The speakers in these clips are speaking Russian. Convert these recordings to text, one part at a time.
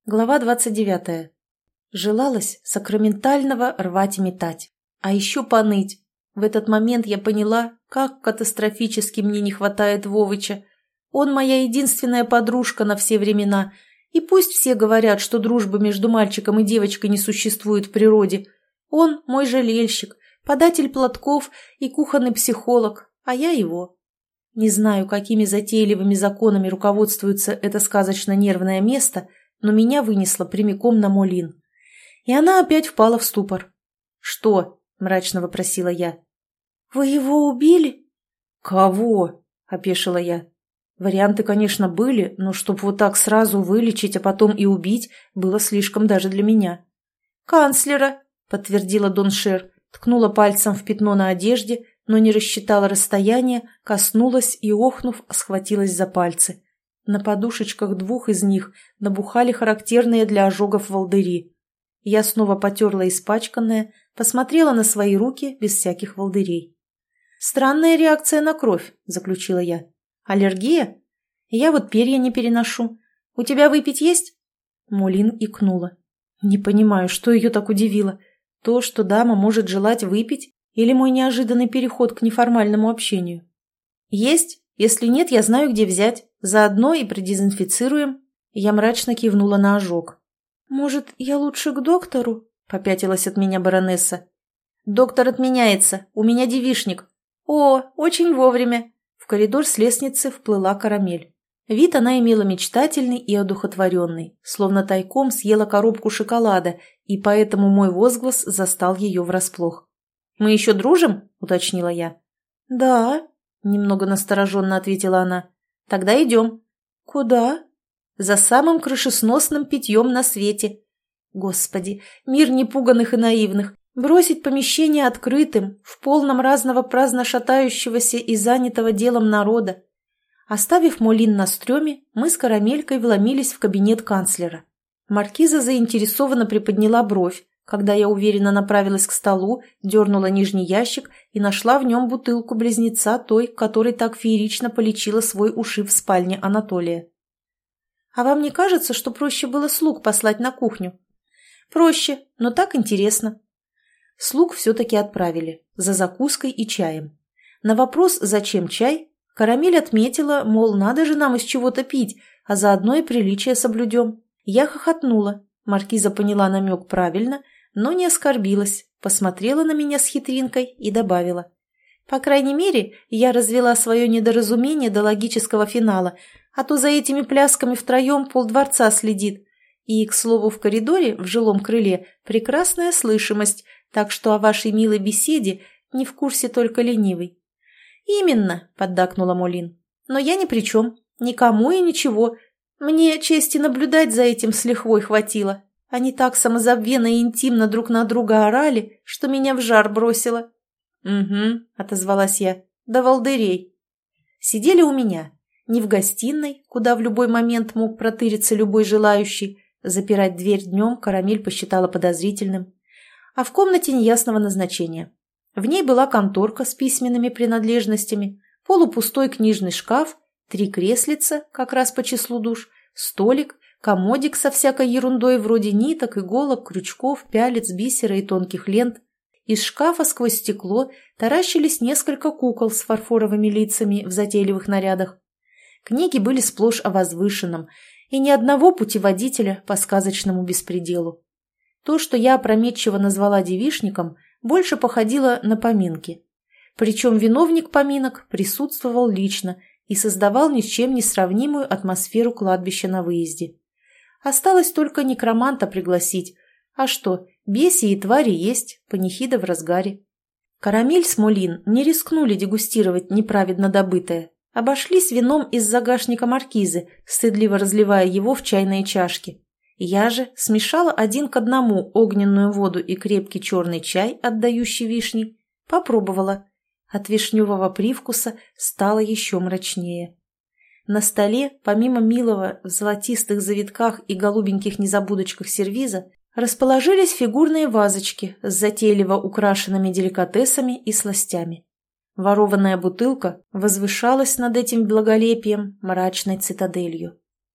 Глава 29. Желалось сакраментального рвать и метать. А еще поныть. В этот момент я поняла, как катастрофически мне не хватает Вовыча. Он моя единственная подружка на все времена. И пусть все говорят, что дружбы между мальчиком и девочкой не существует в природе. Он мой жалельщик, податель платков и кухонный психолог, а я его. Не знаю, какими затейливыми законами руководствуется это сказочно-нервное место, но меня вынесло прямиком на Молин. И она опять впала в ступор. «Что?» – мрачно вопросила я. «Вы его убили?» «Кого?» – опешила я. Варианты, конечно, были, но чтоб вот так сразу вылечить, а потом и убить, было слишком даже для меня. «Канцлера», – подтвердила Дон Шер, ткнула пальцем в пятно на одежде, но не рассчитала расстояние, коснулась и, охнув, схватилась за пальцы. На подушечках двух из них набухали характерные для ожогов волдыри. Я снова потерла испачканное, посмотрела на свои руки без всяких волдырей. «Странная реакция на кровь», — заключила я. «Аллергия? Я вот перья не переношу. У тебя выпить есть?» Молин икнула. Не понимаю, что ее так удивило. То, что дама может желать выпить, или мой неожиданный переход к неформальному общению? «Есть. Если нет, я знаю, где взять. Заодно и продезинфицируем». Я мрачно кивнула на ожог. «Может, я лучше к доктору?» — попятилась от меня баронесса. «Доктор отменяется. У меня девичник». «О, очень вовремя». В коридор с лестницы вплыла Карамель. Вид она имела мечтательный и одухотворенный, словно тайком съела коробку шоколада, и поэтому мой возглас застал ее врасплох. «Мы еще дружим?» — уточнила я. «Да», — немного настороженно ответила она. «Тогда идем». «Куда?» «За самым крышесносным питьем на свете». Господи, мир непуганных и наивных. Бросить помещение открытым, в полном разного праздно шатающегося и занятого делом народа. Оставив Молин на стреме, мы с Карамелькой вломились в кабинет канцлера. Маркиза заинтересованно приподняла бровь, когда я уверенно направилась к столу, дернула нижний ящик и нашла в нем бутылку близнеца той, которой так феерично полечила свой ушиб в спальне Анатолия. «А вам не кажется, что проще было слуг послать на кухню?» «Проще, но так интересно». Слуг все-таки отправили, за закуской и чаем. На вопрос «зачем чай?» Карамель отметила, мол, надо же нам из чего-то пить, а заодно и приличие соблюдем. Я хохотнула. Маркиза поняла намек правильно, но не оскорбилась, посмотрела на меня с хитринкой и добавила. «По крайней мере, я развела свое недоразумение до логического финала, а то за этими плясками втроем полдворца следит. И, к слову, в коридоре, в жилом крыле, прекрасная слышимость, так что о вашей милой беседе не в курсе только ленивый». «Именно», — поддакнула Молин. «Но я ни при чем, никому и ничего. Мне чести наблюдать за этим с лихвой хватило. Они так самозабвенно и интимно друг на друга орали, что меня в жар бросило». «Угу», — отозвалась я, — «до волдырей». Сидели у меня, не в гостиной, куда в любой момент мог протыриться любой желающий, запирать дверь днем Карамель посчитала подозрительным, а в комнате неясного назначения. В ней была конторка с письменными принадлежностями, полупустой книжный шкаф, 3 креслица, как раз по числу душ, столик, комодик со всякой ерундой вроде ниток, иголок, крючков, пялец, бисера и тонких лент. Из шкафа сквозь стекло таращились несколько кукол с фарфоровыми лицами в затейливых нарядах. Книги были сплошь о возвышенном, и ни одного путеводителя по сказочному беспределу. То, что я опрометчиво назвала девичником, больше походило на поминки. Причем виновник поминок присутствовал лично и создавал ни с чем не сравнимую атмосферу кладбища на выезде. Осталось только некроманта пригласить. А что, беси и твари есть, панихида в разгаре. Карамель с Молин не рискнули дегустировать неправедно добытое. Обошлись вином из загашника маркизы, стыдливо разливая его в чайные чашки. Я же смешала 1 к 1 огненную воду и крепкий черный чай, отдающий вишней. Попробовала. От вишневого привкуса стало еще мрачнее. На столе, помимо милого в золотистых завитках и голубеньких незабудочках сервиза, расположились фигурные вазочки с затейливо украшенными деликатесами и сластями. Ворованная бутылка возвышалась над этим благолепием мрачной цитаделью.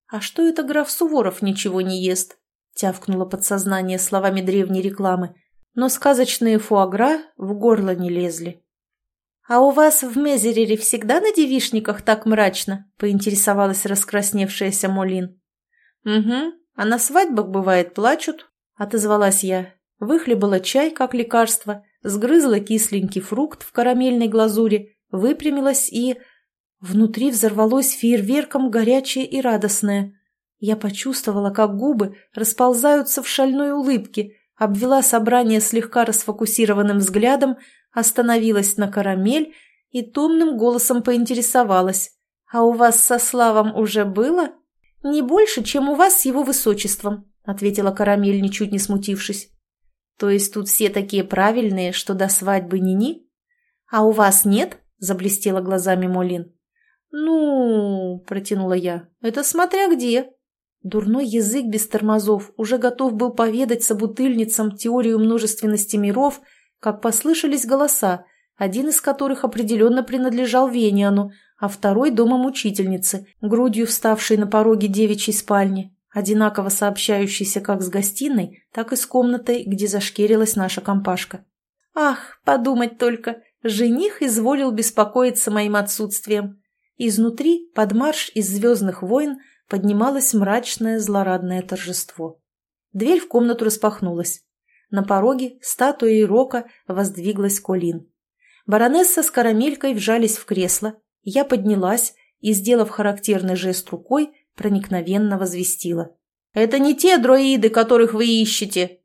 «А что это граф Суворов ничего не ест?» – тявкнуло подсознание словами древней рекламы, но сказочные фуагра в горло не лезли. «А у вас в Мезерере всегда на девичниках так мрачно?» – поинтересовалась раскрасневшаяся Молин. «Угу, а на свадьбах, бывает, плачут», – отозвалась я. Выхлебала чай, как лекарство, сгрызла кисленький фрукт в карамельной глазури, выпрямилась и... Внутри взорвалось фейерверком горячее и радостное. Я почувствовала, как губы расползаются в шальной улыбке, обвела собрание слегка расфокусированным взглядом, остановилась на карамель и томным голосом поинтересовалась. «А у вас со Славом уже было?» «Не больше, чем у вас с его высочеством», — ответила карамель, ничуть не смутившись. «То есть тут все такие правильные, что до свадьбы ни-ни?» «А у вас нет?» — заблестела глазами Молин. «Ну, — протянула я, — это смотря где». Дурной язык без тормозов уже готов был поведать собутыльницам теорию множественности миров, как послышались голоса, один из которых определенно принадлежал Вениану, а второй — домомучительнице, грудью вставшей на пороге девичьей спальни, одинаково сообщающейся как с гостиной, так и с комнатой, где зашкерилась наша компашка. Ах, подумать только, жених изволил беспокоиться моим отсутствием. Изнутри, под марш из «Звездных войн», поднималось мрачное злорадное торжество. Дверь в комнату распахнулась. На пороге статуей рока воздвиглась Колин. Баронесса с карамелькой вжались в кресло, я поднялась и, сделав характерный жест рукой, проникновенно возвестила. «Это не те дроиды, которых вы ищете!»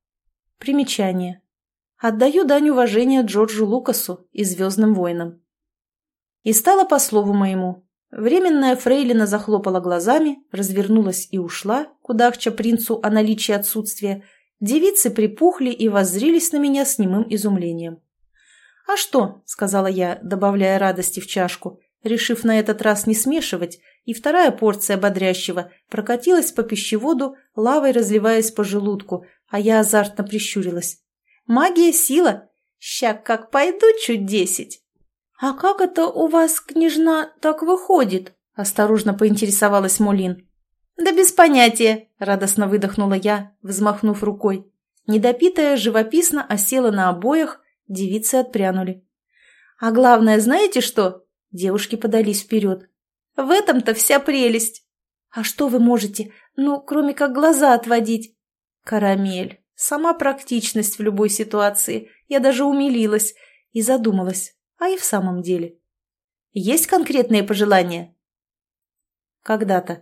Примечание. Отдаю дань уважения Джорджу Лукасу и «Звездным войнам». И стало по слову моему. Временная фрейлина захлопала глазами, развернулась и ушла, кудахча принцу о наличии отсутствия. Девицы припухли и воззрились на меня с немым изумлением. «А что?» — сказала я, добавляя радости в чашку, решив на этот раз не смешивать, и вторая порция бодрящего прокатилась по пищеводу, лавой разливаясь по желудку, а я азартно прищурилась. «Магия — сила! Ща как пойду чуть 10!» «А как это у вас, княжна, так выходит?» – осторожно поинтересовалась Молин. «Да без понятия!» – радостно выдохнула я, взмахнув рукой. Недопитая живописно осела на обоях, девицы отпрянули. «А главное, знаете что?» – девушки подались вперед. «В этом-то вся прелесть!» «А что вы можете? Ну, кроме как глаза отводить?» «Карамель. Сама практичность в любой ситуации. Я даже умилилась и задумалась. А и в самом деле. Есть конкретные пожелания? Когда-то.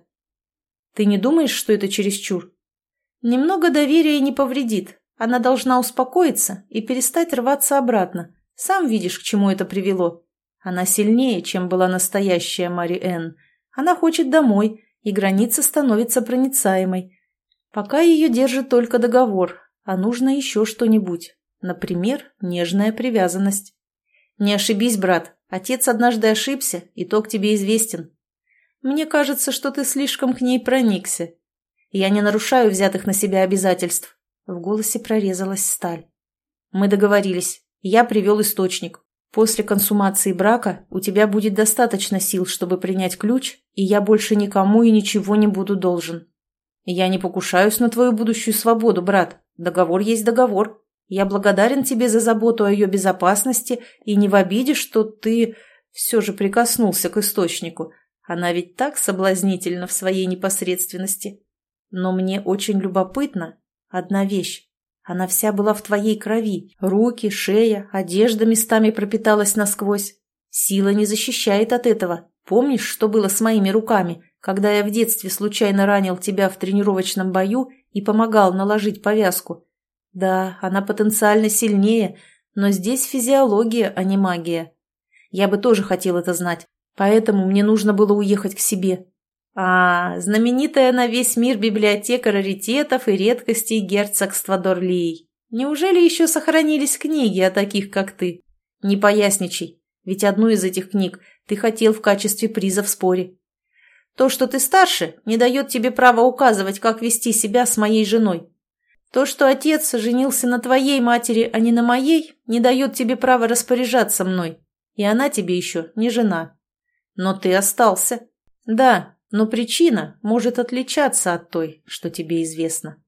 Ты не думаешь, что это чересчур? Немного доверия не повредит. Она должна успокоиться и перестать рваться обратно. Сам видишь, к чему это привело. Она сильнее, чем была настоящая Мари Энн. Она хочет домой, и граница становится проницаемой. Пока ее держит только договор, а нужно еще что-нибудь. Например, нежная привязанность. «Не ошибись, брат. Отец однажды ошибся, итог тебе известен. Мне кажется, что ты слишком к ней проникся. Я не нарушаю взятых на себя обязательств». В голосе прорезалась сталь. «Мы договорились. Я привел источник. После консумации брака у тебя будет достаточно сил, чтобы принять ключ, и я больше никому и ничего не буду должен. Я не покушаюсь на твою будущую свободу, брат. Договор есть договор. Я благодарен тебе за заботу о ее безопасности и не в обиде, что ты все же прикоснулся к источнику. Она ведь так соблазнительна в своей непосредственности. Но мне очень любопытна одна вещь. Она вся была в твоей крови. Руки, шея, одежда местами пропиталась насквозь. Сила не защищает от этого. Помнишь, что было с моими руками, когда я в детстве случайно ранил тебя в тренировочном бою и помогал наложить повязку? Да, она потенциально сильнее, но здесь физиология, а не магия. Я бы тоже хотел это знать, поэтому мне нужно было уехать к себе. А, знаменитая на весь мир библиотека раритетов и редкостей герцогства Дорлей. Неужели еще сохранились книги о таких, как ты? Не поясничай, ведь одну из этих книг ты хотел в качестве приза в споре. То, что ты старше, не дает тебе права указывать, как вести себя с моей женой. То, что отец женился на твоей матери, а не на моей, не дает тебе права распоряжаться мной, и она тебе еще не жена. Но ты остался. Да, но причина может отличаться от той, что тебе известна.